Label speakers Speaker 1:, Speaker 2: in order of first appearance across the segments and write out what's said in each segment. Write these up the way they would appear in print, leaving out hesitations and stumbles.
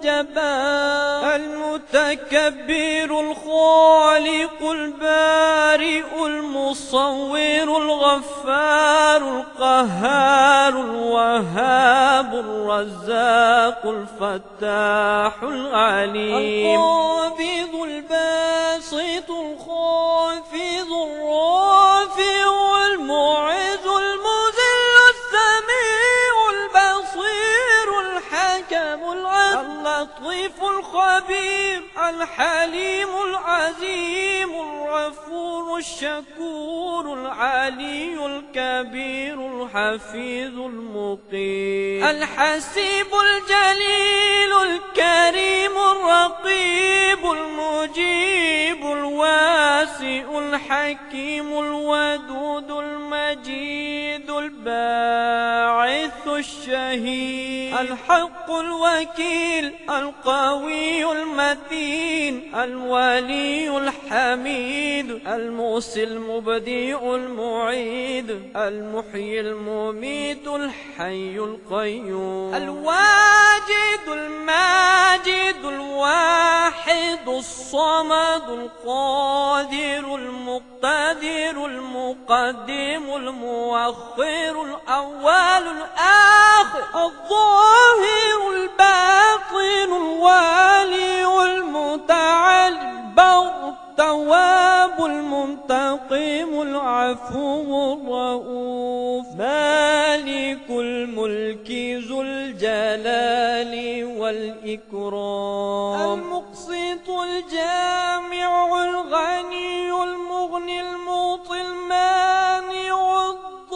Speaker 1: الجبار المتكبر الخالق البارئ المصور الغفار القهار الوهاب الرزاق الفتاح العليم القابض الباسط الخافض الرافع المعز المذل السميع البصير الحكم اللطيف الخبير الحليم العظيم الغفور الشكور العلي الكبير الحفيظ المقيم الحسيب الجليل الكريم الرقيب المجيب الواسع الحكيم الودود المجيد الباعث الشهيد الحق الوكيل القوي المتين الولي الحميد الموصي المبديع المعيد المحيي المميت الحي القيوم الواجد الماجد الواحد الصمد القادر المقتدر المقدم المؤخر الأول الآخر الظاهر الباطن الوالي المتعال البر التواب المنتقم العفو الرؤوف مالك الملك ذو الجلال والإكرام المقسط الجامع الغني المغني المعطي المانع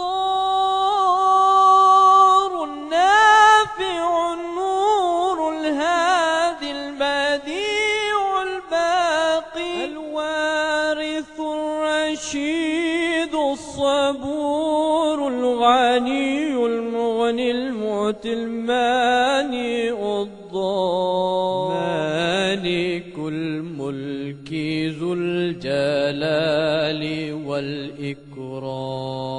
Speaker 1: الضار النافع النور الهادي البديع الباقي الوارث الرشيد الصبور الغني المغني المعطي المانع الضار مالك الملك ذو الجلال والإكرام